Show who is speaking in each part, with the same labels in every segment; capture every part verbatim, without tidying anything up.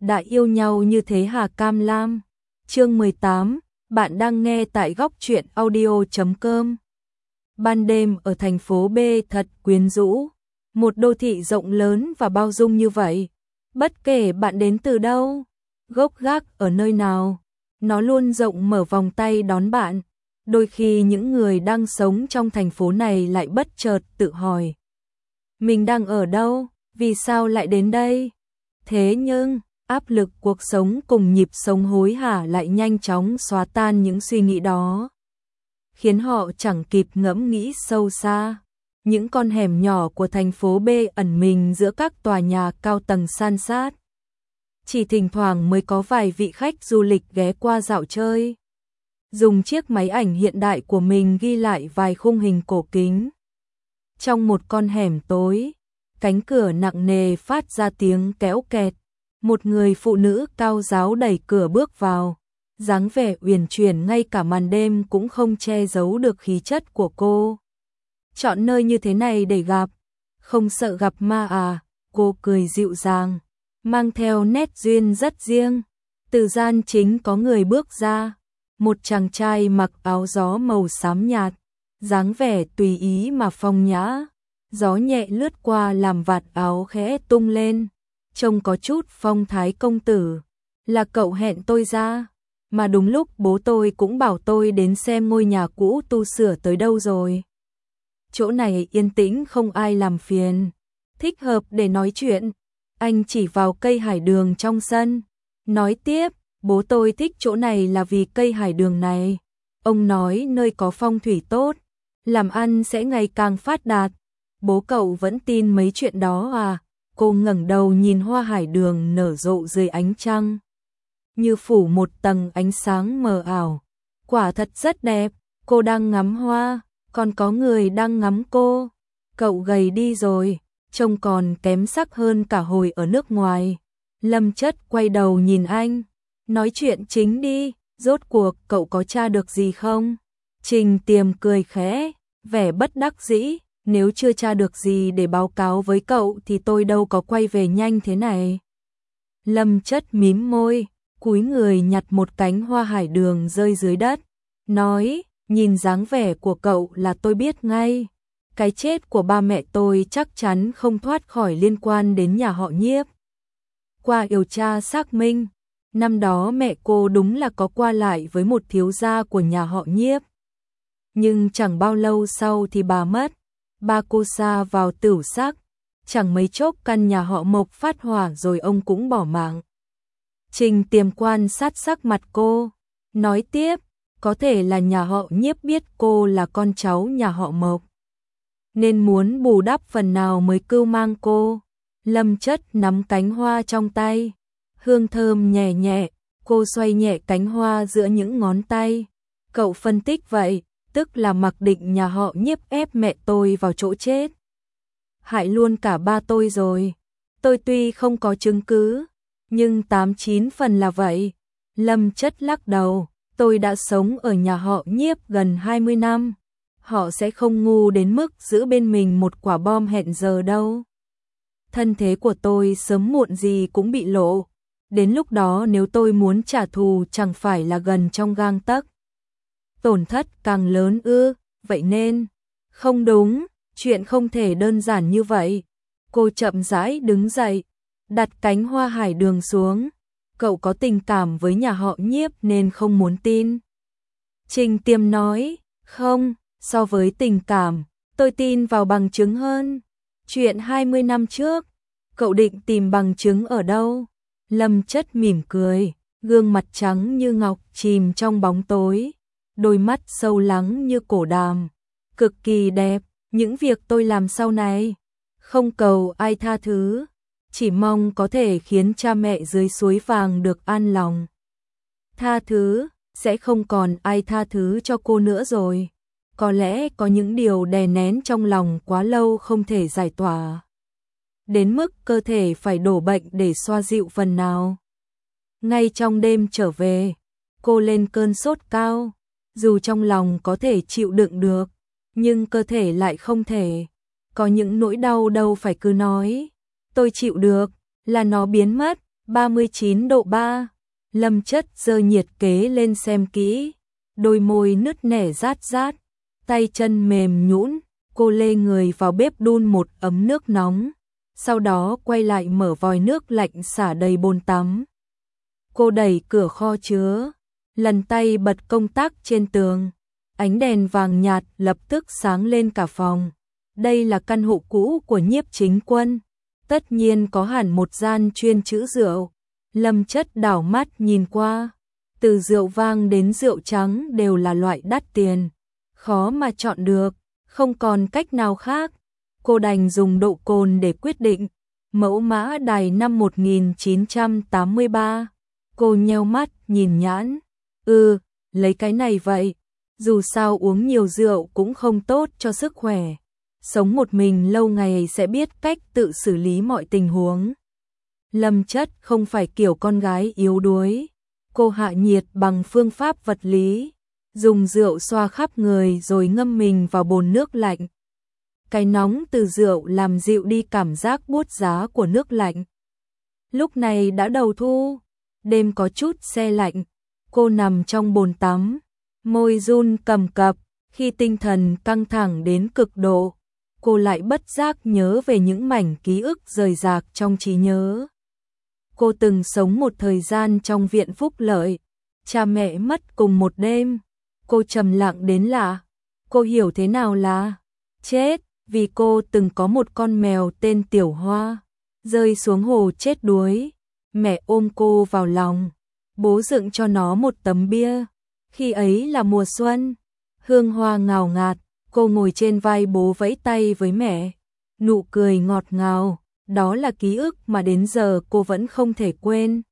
Speaker 1: đã yêu nhau như thế hả Cam Lam? Chương mười tám, bạn đang nghe tại góc truyện audio chấm com. Ban đêm ở thành phố B thật quyến rũ, một đô thị rộng lớn và bao dung như vậy. Bất kể bạn đến từ đâu, gốc gác ở nơi nào, nó luôn rộng mở vòng tay đón bạn. Đôi khi những người đang sống trong thành phố này lại bất chợt tự hỏi, mình đang ở đâu, vì sao lại đến đây? Thế nhưng, áp lực cuộc sống cùng nhịp sống hối hả lại nhanh chóng xóa tan những suy nghĩ đó, khiến họ chẳng kịp ngẫm nghĩ sâu xa. Những con hẻm nhỏ của thành phố B ẩn mình giữa các tòa nhà cao tầng san sát. Chỉ thỉnh thoảng mới có vài vị khách du lịch ghé qua dạo chơi, dùng chiếc máy ảnh hiện đại của mình ghi lại vài khung hình cổ kính. Trong một con hẻm tối, cánh cửa nặng nề phát ra tiếng kéo kẹt. Một người phụ nữ cao ráo đẩy cửa bước vào, dáng vẻ uyển chuyển ngay cả màn đêm cũng không che giấu được khí chất của cô. Chọn nơi như thế này để gặp, không sợ gặp ma à? Cô cười dịu dàng, mang theo nét duyên rất riêng. Từ gian chính có người bước ra, một chàng trai mặc áo gió màu xám nhạt, dáng vẻ tùy ý mà phong nhã. Gió nhẹ lướt qua làm vạt áo khẽ tung lên, trông có chút phong thái công tử. Là cậu hẹn tôi ra, mà đúng lúc bố tôi cũng bảo tôi đến xem ngôi nhà cũ tu sửa tới đâu rồi. Chỗ này yên tĩnh không ai làm phiền, thích hợp để nói chuyện. Anh chỉ vào cây hải đường trong sân, nói tiếp, bố tôi thích chỗ này là vì cây hải đường này. Ông nói nơi có phong thủy tốt, làm ăn sẽ ngày càng phát đạt. Bố cậu vẫn tin mấy chuyện đó à? Cô ngẩng đầu nhìn hoa hải đường nở rộ dưới ánh trăng, như phủ một tầng ánh sáng mờ ảo. Quả thật rất đẹp. Cô đang ngắm hoa, còn có người đang ngắm cô. Cậu gầy đi rồi, trông còn kém sắc hơn cả hồi ở nước ngoài. Lâm Chất quay đầu nhìn anh, nói chuyện chính đi, rốt cuộc cậu có tra được gì không? Trình Tiềm cười khẽ, vẻ bất đắc dĩ. Nếu chưa tra được gì để báo cáo với cậu thì tôi đâu có quay về nhanh thế này. Lâm Chất mím môi, cúi người nhặt một cánh hoa hải đường rơi dưới đất, nói, nhìn dáng vẻ của cậu là tôi biết ngay. Cái chết của ba mẹ tôi chắc chắn không thoát khỏi liên quan đến nhà họ Nhiếp. Qua điều tra xác minh, năm đó mẹ cô đúng là có qua lại với một thiếu gia của nhà họ Nhiếp. Nhưng chẳng bao lâu sau thì bà mất. Ba cô sa vào tửu sắc, chẳng mấy chốc căn nhà họ Mộc phát hỏa rồi ông cũng bỏ mạng. Trình Tiềm quan sát sắc mặt cô, nói tiếp, có thể là nhà họ Nhiếp biết cô là con cháu nhà họ Mộc, nên muốn bù đắp phần nào mới cưu mang cô. Lâm Chất nắm cánh hoa trong tay, hương thơm nhẹ nhẹ, cô xoay nhẹ cánh hoa giữa những ngón tay. Cậu phân tích vậy, tức là mặc định nhà họ Nhiếp ép mẹ tôi vào chỗ chết, hại luôn cả ba tôi rồi. Tôi tuy không có chứng cứ, nhưng tám chín phần là vậy. Lâm Chất lắc đầu, tôi đã sống ở nhà họ Nhiếp gần hai mươi năm, họ sẽ không ngu đến mức giữ bên mình một quả bom hẹn giờ đâu. Thân thế của tôi sớm muộn gì cũng bị lộ, đến lúc đó nếu tôi muốn trả thù chẳng phải là gần trong gang tấc. Tổn thất càng lớn ư? Vậy nên, không đúng, chuyện không thể đơn giản như vậy. Cô chậm rãi đứng dậy, đặt cánh hoa hải đường xuống. Cậu có tình cảm với nhà họ Nhiếp nên không muốn tin. Trình Tiềm nói, không, so với tình cảm, tôi tin vào bằng chứng hơn. Chuyện hai mươi năm trước, cậu định tìm bằng chứng ở đâu? Lâm Chất mỉm cười, gương mặt trắng như ngọc chìm trong bóng tối. Đôi mắt sâu lắng như cổ đàm, cực kỳ đẹp. Những việc tôi làm sau này, không cầu ai tha thứ, chỉ mong có thể khiến cha mẹ dưới suối vàng được an lòng. Tha thứ, sẽ không còn ai tha thứ cho cô nữa rồi. Có lẽ có những điều đè nén trong lòng quá lâu không thể giải tỏa, đến mức cơ thể phải đổ bệnh để xoa dịu phần nào. Ngay trong đêm trở về, cô lên cơn sốt cao. Dù trong lòng có thể chịu đựng được, nhưng cơ thể lại không thể. Có những nỗi đau đâu phải cứ nói, tôi chịu được, là nó biến mất. ba mươi chín độ ba. Lâm Chất giơ nhiệt kế lên xem kỹ, đôi môi nứt nẻ rát rát, tay chân mềm nhũn, cô lê người vào bếp đun một ấm nước nóng, sau đó quay lại mở vòi nước lạnh xả đầy bồn tắm. Cô đẩy cửa kho chứa, lần tay bật công tắc trên tường, ánh đèn vàng nhạt lập tức sáng lên cả phòng. Đây là căn hộ cũ của Nhiếp Chính Quân, tất nhiên có hẳn một gian chuyên trữ rượu. Lâm Chất đảo mắt nhìn qua, từ rượu vang đến rượu trắng đều là loại đắt tiền, khó mà chọn được, không còn cách nào khác. Cô đành dùng độ cồn để quyết định, mẫu mã đài năm một nghìn chín trăm tám mươi ba. Cô nheo mắt nhìn nhãn, ừ, lấy cái này vậy, dù sao uống nhiều rượu cũng không tốt cho sức khỏe. Sống một mình lâu ngày sẽ biết cách tự xử lý mọi tình huống. Lâm Chất không phải kiểu con gái yếu đuối. Cô hạ nhiệt bằng phương pháp vật lý, dùng rượu xoa khắp người rồi ngâm mình vào bồn nước lạnh. Cái nóng từ rượu làm dịu đi cảm giác buốt giá của nước lạnh. Lúc này đã đầu thu, đêm có chút se lạnh, cô nằm trong bồn tắm, môi run cầm cập, khi tinh thần căng thẳng đến cực độ, cô lại bất giác nhớ về những mảnh ký ức rời rạc trong trí nhớ. Cô từng sống một thời gian trong viện phúc lợi, cha mẹ mất cùng một đêm, cô trầm lặng đến lạ, cô hiểu thế nào là chết, vì cô từng có một con mèo tên Tiểu Hoa, rơi xuống hồ chết đuối, mẹ ôm cô vào lòng, bố dựng cho nó một tấm bia, khi ấy là mùa xuân, hương hoa ngào ngạt, cô ngồi trên vai bố vẫy tay với mẹ, nụ cười ngọt ngào. Đó là ký ức mà đến giờ cô vẫn không thể quên.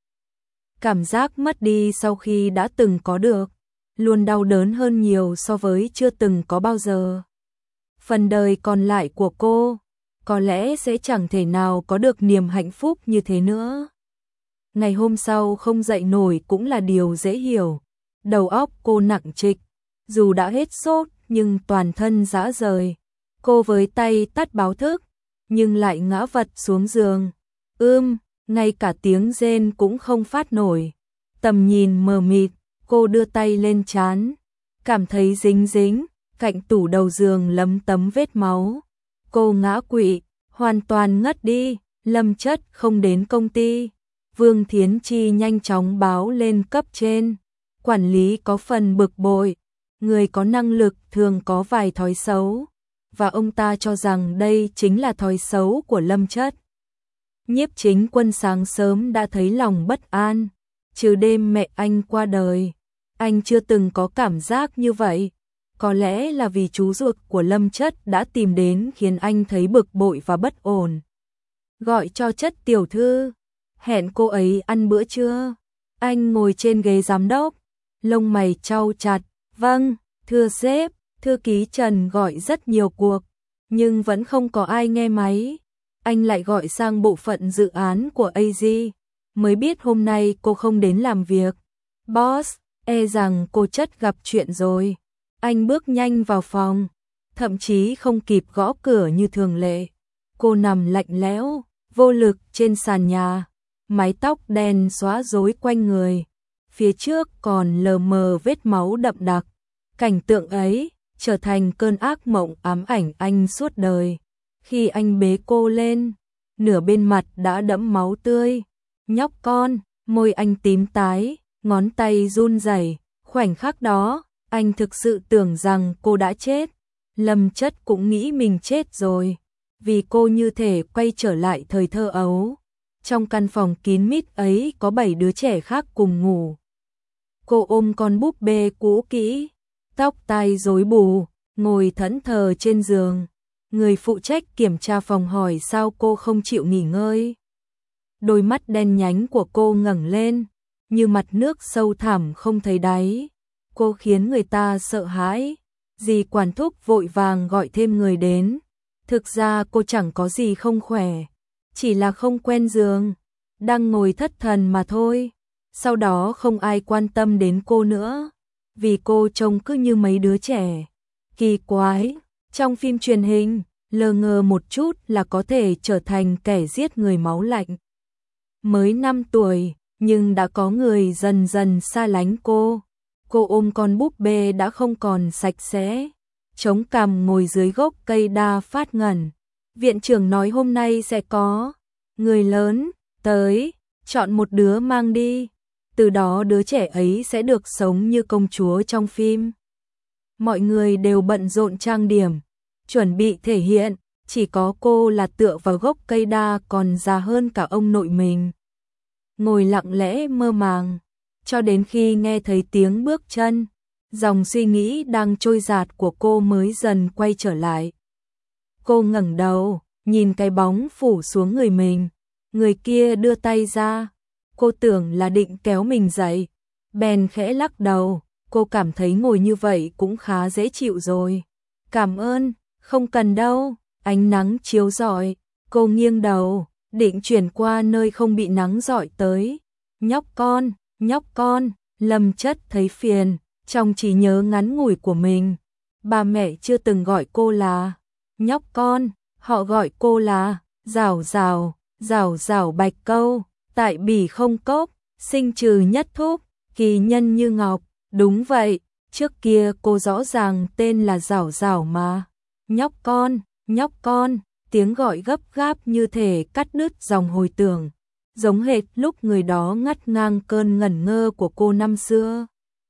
Speaker 1: Cảm giác mất đi sau khi đã từng có được, luôn đau đớn hơn nhiều so với chưa từng có bao giờ. Phần đời còn lại của cô, có lẽ sẽ chẳng thể nào có được niềm hạnh phúc như thế nữa. Ngày hôm sau không dậy nổi cũng là điều dễ hiểu. Đầu óc cô nặng trịch, dù đã hết sốt nhưng toàn thân rã rời. Cô với tay tắt báo thức, nhưng lại ngã vật xuống giường. Ưm, ngay cả tiếng rên cũng không phát nổi. Tầm nhìn mờ mịt, cô đưa tay lên trán, cảm thấy dính dính, cạnh tủ đầu giường lấm tấm vết máu. Cô ngã quỵ, hoàn toàn ngất đi. Lâm Chất không đến công ty. Vương Thiến Chi nhanh chóng báo lên cấp trên. Quản lý có phần bực bội, người có năng lực thường có vài thói xấu, và ông ta cho rằng đây chính là thói xấu của Lâm Chất. Nhiếp Chính Quân sáng sớm đã thấy lòng bất an, trừ đêm mẹ anh qua đời, anh chưa từng có cảm giác như vậy. Có lẽ là vì chú ruột của Lâm Chất đã tìm đến khiến anh thấy bực bội và bất ổn. Gọi cho Chất tiểu thư, hẹn cô ấy ăn bữa trưa. Anh ngồi trên ghế giám đốc, lông mày chau chặt. Vâng, thưa sếp. Thư ký Trần gọi rất nhiều cuộc, nhưng vẫn không có ai nghe máy. Anh lại gọi sang bộ phận dự án của a giê, mới biết hôm nay cô không đến làm việc. Boss, e rằng cô Chất gặp chuyện rồi. Anh bước nhanh vào phòng, thậm chí không kịp gõ cửa như thường lệ. Cô nằm lạnh lẽo, vô lực trên sàn nhà, mái tóc đen xóa rối quanh người. Phía trước còn lờ mờ vết máu đậm đặc. Cảnh tượng ấy trở thành cơn ác mộng ám ảnh anh suốt đời. Khi anh bế cô lên, nửa bên mặt đã đẫm máu tươi. Nhóc con, môi anh tím tái, ngón tay run rẩy. Khoảnh khắc đó, anh thực sự tưởng rằng cô đã chết. Lâm Chất cũng nghĩ mình chết rồi, vì cô như thể quay trở lại thời thơ ấu. Trong căn phòng kín mít ấy có bảy đứa trẻ khác cùng ngủ. Cô ôm con búp bê cũ kỹ, tóc tai rối bù, ngồi thẫn thờ trên giường. Người phụ trách kiểm tra phòng hỏi sao cô không chịu nghỉ ngơi. Đôi mắt đen nhánh của cô ngẩng lên, như mặt nước sâu thẳm không thấy đáy. Cô khiến người ta sợ hãi. Dì quản thúc vội vàng gọi thêm người đến. Thực ra cô chẳng có gì không khỏe, chỉ là không quen giường, đang ngồi thất thần mà thôi. Sau đó không ai quan tâm đến cô nữa, vì cô trông cứ như mấy đứa trẻ. Kỳ quái, trong phim truyền hình, lờ ngờ một chút là có thể trở thành kẻ giết người máu lạnh. mới năm tuổi, nhưng đã có người dần dần xa lánh cô. Cô ôm con búp bê đã không còn sạch sẽ, chống cằm ngồi dưới gốc cây đa phát ngẩn. Viện trưởng nói hôm nay sẽ có người lớn tới, chọn một đứa mang đi. Từ đó đứa trẻ ấy sẽ được sống như công chúa trong phim. Mọi người đều bận rộn trang điểm, chuẩn bị thể hiện, chỉ có cô là tựa vào gốc cây đa còn già hơn cả ông nội mình. Ngồi lặng lẽ mơ màng, cho đến khi nghe thấy tiếng bước chân, dòng suy nghĩ đang trôi dạt của cô mới dần quay trở lại. Cô ngẩng đầu, nhìn cái bóng phủ xuống người mình, người kia đưa tay ra, cô tưởng là định kéo mình dậy, bèn khẽ lắc đầu, cô cảm thấy ngồi như vậy cũng khá dễ chịu rồi. Cảm ơn, không cần đâu, ánh nắng chiếu rọi, cô nghiêng đầu, định chuyển qua nơi không bị nắng rọi tới. Nhóc con, nhóc con, Lâm Chất thấy phiền, trong trí nhớ ngắn ngủi của mình, ba mẹ chưa từng gọi cô là nhóc con, họ gọi cô là Rào Rào, Rào Rào Bạch Câu, tại Bỉ không cốc, sinh trừ nhất thúc, kỳ nhân như ngọc. Đúng vậy, trước kia cô rõ ràng tên là Rào Rào mà. Nhóc con, nhóc con, tiếng gọi gấp gáp như thể cắt đứt dòng hồi tưởng, giống hệt lúc người đó ngắt ngang cơn ngẩn ngơ của cô năm xưa.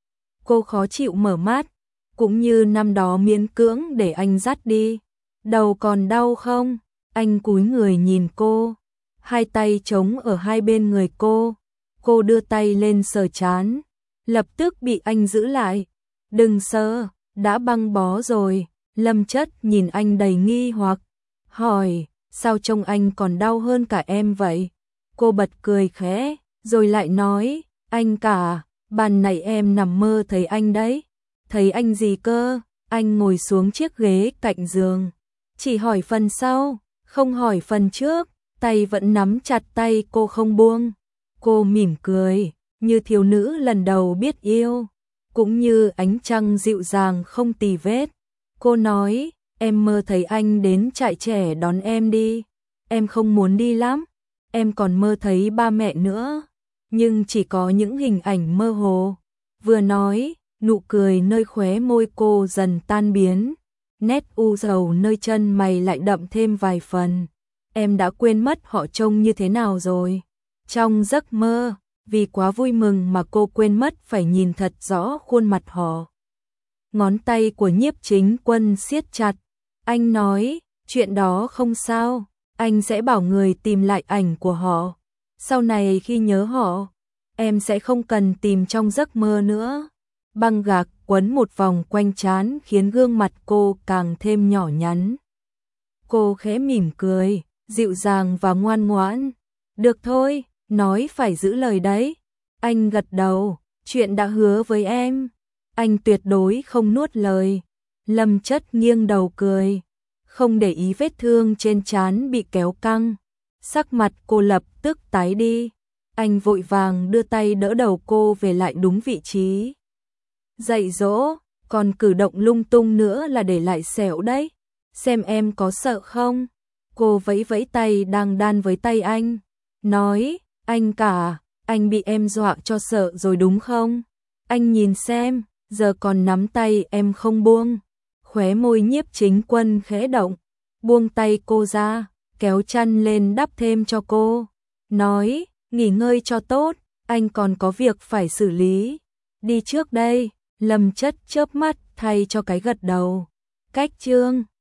Speaker 1: Cô khó chịu mở mắt, cũng như năm đó miễn cưỡng để anh dắt đi. Đầu còn đau không? Anh cúi người nhìn cô, hai tay chống ở hai bên người cô. Cô đưa tay lên sờ trán, lập tức bị anh giữ lại. Đừng sờ, đã băng bó rồi. Lâm Chất nhìn anh đầy nghi hoặc, hỏi, sao trông anh còn đau hơn cả em vậy? Cô bật cười khẽ, rồi lại nói, anh cả, ban nãy em nằm mơ thấy anh đấy. Thấy anh gì cơ? Anh ngồi xuống chiếc ghế cạnh giường, chỉ hỏi phần sau, không hỏi phần trước, tay vẫn nắm chặt tay cô không buông. Cô mỉm cười, như thiếu nữ lần đầu biết yêu, cũng như ánh trăng dịu dàng không tì vết. Cô nói, em mơ thấy anh đến trại trẻ đón em đi. Em không muốn đi lắm, em còn mơ thấy ba mẹ nữa, nhưng chỉ có những hình ảnh mơ hồ. Vừa nói, nụ cười nơi khóe môi cô dần tan biến, nét u sầu nơi chân mày lại đậm thêm vài phần. Em đã quên mất họ trông như thế nào rồi. Trong giấc mơ, vì quá vui mừng mà cô quên mất phải nhìn thật rõ khuôn mặt họ. Ngón tay của Nhiếp Chính Quân siết chặt. Anh nói, chuyện đó không sao, anh sẽ bảo người tìm lại ảnh của họ. Sau này khi nhớ họ, em sẽ không cần tìm trong giấc mơ nữa. Băng gạc quấn một vòng quanh trán khiến gương mặt cô càng thêm nhỏ nhắn. Cô khẽ mỉm cười, dịu dàng và ngoan ngoãn. Được thôi, nói phải giữ lời đấy. Anh gật đầu, chuyện đã hứa với em, anh tuyệt đối không nuốt lời. Lâm Chất nghiêng đầu cười, không để ý vết thương trên trán bị kéo căng. Sắc mặt cô lập tức tái đi. Anh vội vàng đưa tay đỡ đầu cô về lại đúng vị trí. Dạy dỗ, còn cử động lung tung nữa là để lại sẹo đấy. Xem em có sợ không? Cô vẫy vẫy tay đang đan với tay anh, nói, anh cả, anh bị em dọa cho sợ rồi đúng không? Anh nhìn xem, giờ còn nắm tay em không buông. Khóe môi Nhiếp Chính Quân khẽ động, buông tay cô ra, kéo chăn lên đắp thêm cho cô. Nói, nghỉ ngơi cho tốt, anh còn có việc phải xử lý. Đi trước đây. Lâm Chất chớp mắt thay cho cái gật đầu. Cách chương